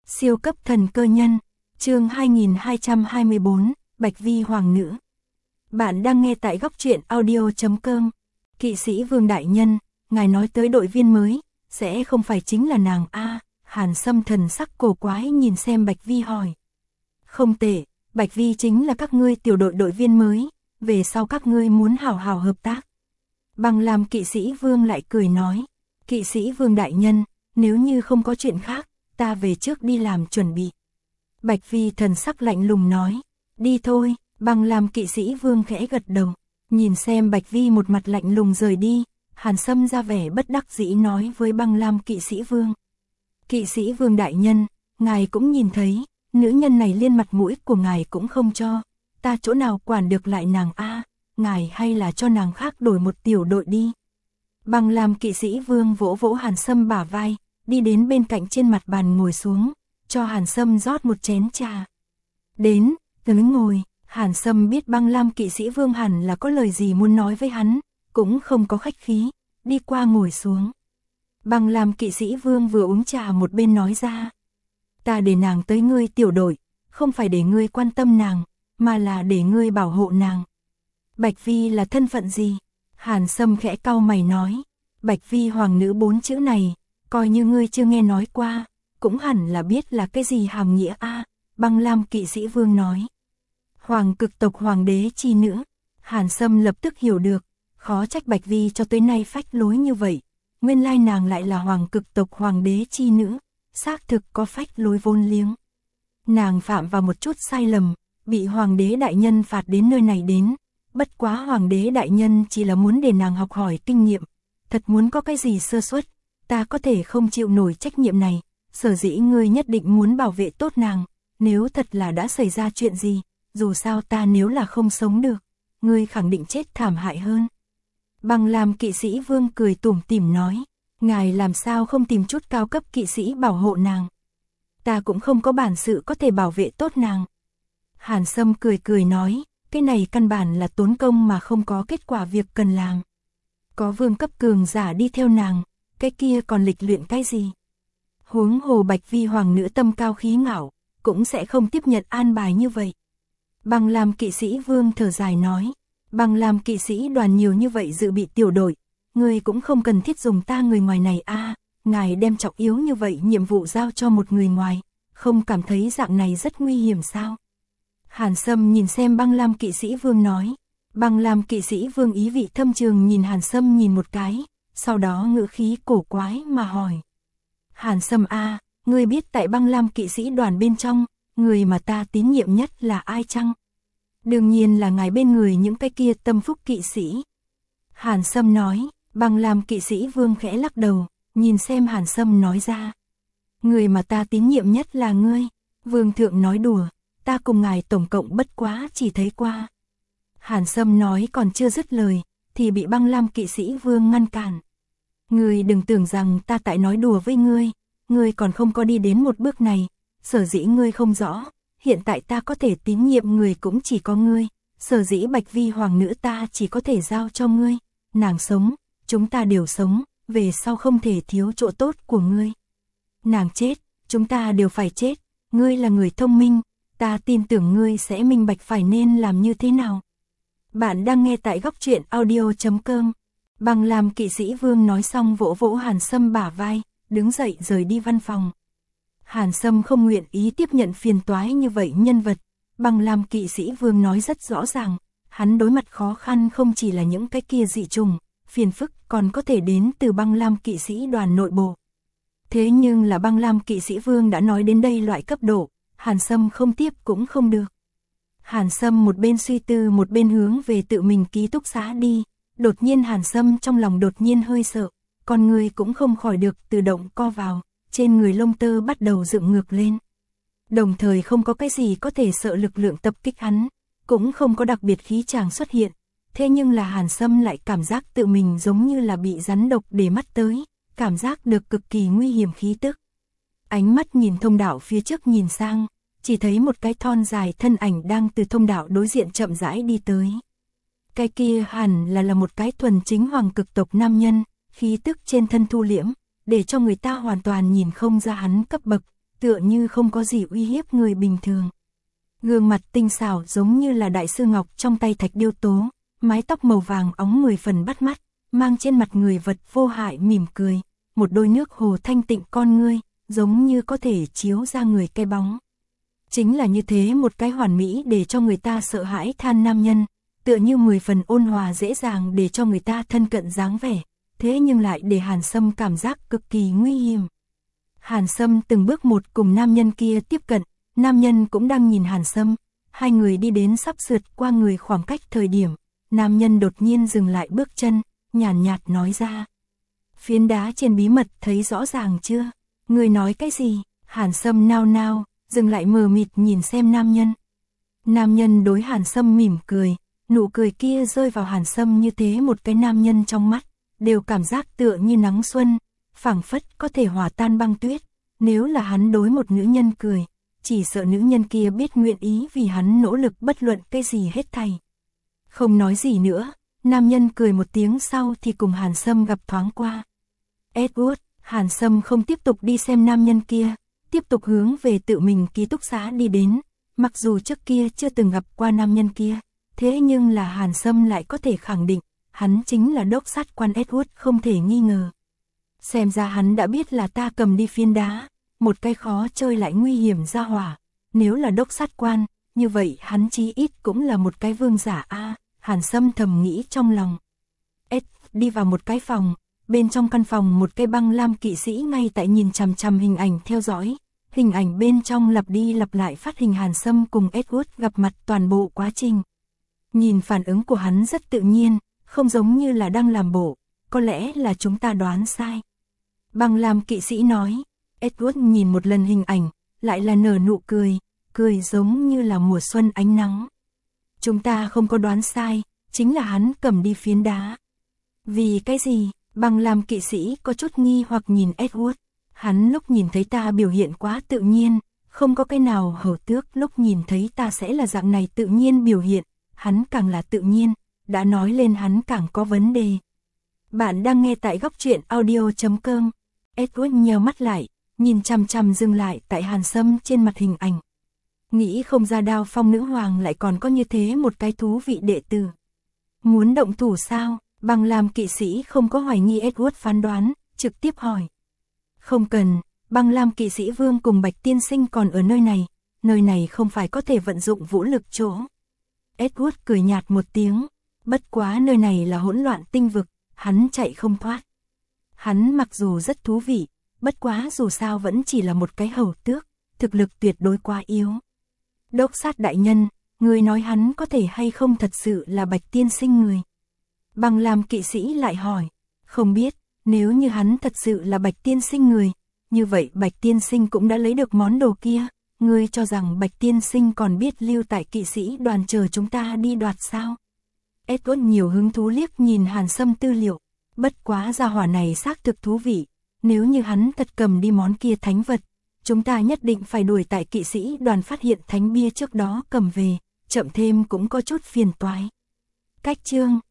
Siêu cấp thần cơ nhân, chương 2224, Bạch Vi Hoàng Nữ. Bạn đang nghe tại góc truyện audio.com. Kỵ sĩ Vương Đại Nhân, ngài nói tới đội viên mới, sẽ không phải chính là nàng a? Hàn Sâm thần sắc cổ quái nhìn xem Bạch Vi hỏi. Không tệ, Bạch Vi chính là các ngươi tiểu đội viên mới, về sau các ngươi muốn hảo hảo hợp tác. Băng Lam kỵ sĩ Vương lại cười nói, kỵ sĩ Vương Đại Nhân, nếu như không có chuyện khác, ta về trước đi làm chuẩn bị. Bạch Vi thần sắc lạnh lùng nói, đi thôi. Băng Lam kỵ sĩ Vương khẽ gật đầu, nhìn xem Bạch Vi một mặt lạnh lùng rời đi, Hàn Sâm ra vẻ bất đắc dĩ nói với Băng Lam kỵ sĩ Vương. Kỵ sĩ Vương Đại Nhân, ngài cũng nhìn thấy, nữ nhân này liên mặt mũi của ngài cũng không cho, ta chỗ nào quản được lại nàng a? Ngài hay là cho nàng khác đổi một tiểu đội đi. Băng Lam kỵ sĩ Vương vỗ vỗ Hàn Sâm bả vai, đi đến bên cạnh trên mặt bàn ngồi xuống, cho Hàn Sâm rót một chén trà. Đến, tới ngồi. Hàn Sâm biết Băng Lam kỵ sĩ Vương hẳn là có lời gì muốn nói với hắn, cũng không có khách khí, đi qua ngồi xuống. Băng Lam kỵ sĩ Vương vừa uống trà một bên nói ra. Ta để nàng tới ngươi tiểu đội, không phải để ngươi quan tâm nàng, mà là để ngươi bảo hộ nàng. Bạch Vi là thân phận gì? Hàn Sâm khẽ cau mày nói. Bạch Vi Hoàng Nữ 4 chữ này, coi như ngươi chưa nghe nói qua, cũng hẳn là biết là cái gì hàm nghĩa a. Băng Lam kỵ sĩ Vương nói. Hoàng cực tộc hoàng đế chi nữ. Hàn Sâm lập tức hiểu được, khó trách Bạch Vi cho tới nay phách lối như vậy, nguyên lai nàng lại là hoàng cực tộc hoàng đế chi nữ, xác thực có phách lối vốn liếng. Nàng phạm vào một chút sai lầm, bị hoàng đế đại nhân phạt đến nơi này đến, bất quá hoàng đế đại nhân chỉ là muốn để nàng học hỏi kinh nghiệm, thật muốn có cái gì sơ suất, ta có thể không chịu nổi trách nhiệm này, sở dĩ ngươi nhất định muốn bảo vệ tốt nàng, nếu thật là đã xảy ra chuyện gì, dù sao ta nếu là không sống được, ngươi khẳng định chết thảm hại hơn. Băng Lam kỵ sĩ Vương cười tủm tỉm nói, ngài làm sao không tìm chút cao cấp kỵ sĩ bảo hộ nàng. Ta cũng không có bản sự có thể bảo vệ tốt nàng. Hàn Sâm cười cười nói, cái này căn bản là tốn công mà không có kết quả việc cần làm. Có vương cấp cường giả đi theo nàng, cái kia còn lịch luyện cái gì. Huống hồ Bạch Vi Hoàng Nữ tâm cao khí ngạo, cũng sẽ không tiếp nhận an bài như vậy. Băng Lam kỵ sĩ Vương thở dài nói, Băng Lam kỵ sĩ đoàn nhiều như vậy dự bị tiểu đội, người cũng không cần thiết dùng ta người ngoài này a. Ngài đem trọng yếu như vậy nhiệm vụ giao cho một người ngoài, không cảm thấy dạng này rất nguy hiểm sao? Hàn Sâm nhìn xem Băng Lam kỵ sĩ Vương nói, Băng Lam kỵ sĩ Vương ý vị thâm trường nhìn Hàn Sâm nhìn một cái, sau đó ngữ khí cổ quái mà hỏi. Hàn Sâm a, ngươi biết tại Băng Lam kỵ sĩ đoàn bên trong, người mà ta tín nhiệm nhất là ai chăng? Đương nhiên là ngài bên người những cái kia tâm phúc kỵ sĩ. Hàn Sâm nói. Băng Lam kỵ sĩ Vương khẽ lắc đầu, nhìn xem Hàn Sâm nói ra. Người mà ta tín nhiệm nhất là ngươi. Vương thượng nói đùa, ta cùng ngài tổng cộng bất quá chỉ thấy qua. Hàn Sâm nói còn chưa dứt lời, thì bị Băng Lam kỵ sĩ Vương ngăn cản. Ngươi đừng tưởng rằng ta tại nói đùa với ngươi còn không có đi đến một bước này, sở dĩ ngươi không rõ, hiện tại ta có thể tín nhiệm người cũng chỉ có ngươi, sở dĩ Bạch Vi Hoàng Nữ ta chỉ có thể giao cho ngươi, nàng sống, chúng ta đều sống, về sau không thể thiếu chỗ tốt của ngươi. Nàng chết, chúng ta đều phải chết, ngươi là người thông minh, ta tin tưởng ngươi sẽ minh bạch phải nên làm như thế nào. Bạn đang nghe tại góc truyện audio.com. Băng Lam kỵ sĩ Vương nói xong vỗ vỗ Hàn Sâm bả vai, đứng dậy rời đi văn phòng. Hàn Sâm không nguyện ý tiếp nhận phiền toái như vậy nhân vật, Băng Lam kỵ sĩ Vương nói rất rõ ràng, hắn đối mặt khó khăn không chỉ là những cái kia dị trùng, phiền phức còn có thể đến từ Băng Lam kỵ sĩ đoàn nội bộ. Thế nhưng là Băng Lam kỵ sĩ Vương đã nói đến đây loại cấp độ, Hàn Sâm không tiếp cũng không được. Hàn Sâm một bên suy tư một bên hướng về tự mình ký túc xá đi, đột nhiên Hàn Sâm trong lòng đột nhiên hơi sợ, con người cũng không khỏi được tự động co vào, trên người lông tơ bắt đầu dựng ngược lên. Đồng thời không có cái gì có thể sợ lực lượng tập kích hắn, cũng không có đặc biệt khí chàng xuất hiện. Thế nhưng là Hàn Sâm lại cảm giác tự mình giống như là bị rắn độc để mắt tới, cảm giác được cực kỳ nguy hiểm khí tức. Ánh mắt nhìn thông đạo phía trước nhìn sang, chỉ thấy một cái thon dài thân ảnh đang từ thông đạo đối diện chậm rãi đi tới. Cái kia hẳn là một cái thuần chính hoàng cực tộc nam nhân, khí tức trên thân thu liễm, để cho người ta hoàn toàn nhìn không ra hắn cấp bậc, tựa như không có gì uy hiếp người bình thường. Gương mặt tinh xảo giống như là đại sư ngọc trong tay thạch điêu tố, mái tóc màu vàng óng 10 phần bắt mắt, mang trên mặt người vật vô hại mỉm cười, một đôi nước hồ thanh tịnh con ngươi, giống như có thể chiếu ra người cái bóng. Chính là như thế một cái hoàn mỹ để cho người ta sợ hãi than nam nhân, tựa như 10 phần ôn hòa dễ dàng để cho người ta thân cận dáng vẻ, thế nhưng lại để Hàn Sâm cảm giác cực kỳ nguy hiểm. Hàn Sâm từng bước một cùng nam nhân kia tiếp cận, nam nhân cũng đang nhìn Hàn Sâm, hai người đi đến sắp sượt qua người khoảng cách thời điểm, nam nhân đột nhiên dừng lại bước chân, nhàn nhạt nói ra. Phiến đá trên bí mật thấy rõ ràng chưa? Người nói cái gì? Hàn Sâm nao nao, dừng lại mờ mịt nhìn xem nam nhân. Nam nhân đối Hàn Sâm mỉm cười, nụ cười kia rơi vào Hàn Sâm như thế một cái nam nhân trong mắt, đều cảm giác tựa như nắng xuân, phảng phất có thể hòa tan băng tuyết. Nếu là hắn đối một nữ nhân cười, chỉ sợ nữ nhân kia biết nguyện ý vì hắn nỗ lực bất luận cái gì hết thảy. Không nói gì nữa, nam nhân cười một tiếng sau thì cùng Hàn Sâm gặp thoáng qua. Edward, Hàn Sâm không tiếp tục đi xem nam nhân kia, tiếp tục hướng về tự mình ký túc xá đi đến, mặc dù trước kia chưa từng gặp qua nam nhân kia, thế nhưng là Hàn Sâm lại có thể khẳng định, hắn chính là đốc sát quan Edward không thể nghi ngờ. Xem ra hắn đã biết là ta cầm đi phiến đá, một cái khó chơi lại nguy hiểm ra hỏa, nếu là đốc sát quan, như vậy hắn chí ít cũng là một cái vương giả a. Hàn Sâm thầm nghĩ trong lòng. Đi vào một cái phòng, bên trong căn phòng một cái băng lam kỵ sĩ ngay tại nhìn chằm chằm hình ảnh theo dõi, hình ảnh bên trong lặp đi lặp lại phát hình Hàn Sâm cùng Edward gặp mặt toàn bộ quá trình. Nhìn phản ứng của hắn rất tự nhiên, không giống như là đang làm bộ, có lẽ là chúng ta đoán sai. Băng lam kỵ sĩ nói, Edward nhìn một lần hình ảnh, lại là nở nụ cười, cười giống như là mùa xuân ánh nắng. Chúng ta không có đoán sai, chính là hắn cầm đi phiến đá. Vì cái gì? Băng lam kỵ sĩ có chút nghi hoặc nhìn Edward. Hắn lúc nhìn thấy ta biểu hiện quá tự nhiên, không có cái nào hầu tước lúc nhìn thấy ta sẽ là dạng này tự nhiên biểu hiện, hắn càng là tự nhiên, đã nói lên hắn càng có vấn đề. Bạn đang nghe tại góc truyện audio.com. Edward nheo mắt lại, nhìn chằm chằm dừng lại tại Hàn Sâm trên mặt hình ảnh. Nghĩ không ra Đao Phong nữ hoàng lại còn có như thế một cái thú vị đệ tử. Muốn động thủ sao? Băng lam kỵ sĩ không có hoài nghi Edward phán đoán, trực tiếp hỏi. Không cần, băng lam kỵ sĩ vương cùng Bạch tiên sinh còn ở nơi này không phải có thể vận dụng vũ lực chỗ. Edward cười nhạt một tiếng, bất quá nơi này là hỗn loạn tinh vực, hắn chạy không thoát. Hắn mặc dù rất thú vị, bất quá dù sao vẫn chỉ là một cái hầu tước, thực lực tuyệt đối quá yếu. Đốc sát đại nhân, người nói hắn có thể hay không thật sự là Bạch tiên sinh người? Băng lam kỵ sĩ lại hỏi, không biết, nếu như hắn thật sự là Bạch tiên sinh người, như vậy Bạch tiên sinh cũng đã lấy được món đồ kia, ngươi cho rằng Bạch tiên sinh còn biết lưu tại kỵ sĩ đoàn chờ chúng ta đi đoạt sao? Edward nhiều hứng thú liếc nhìn Hàn Sâm tư liệu, bất quá gia hỏa này xác thực thú vị, nếu như hắn thật cầm đi món kia thánh vật, chúng ta nhất định phải đuổi tại kỵ sĩ đoàn phát hiện thánh bia trước đó cầm về, chậm thêm cũng có chút phiền toái. Cách chương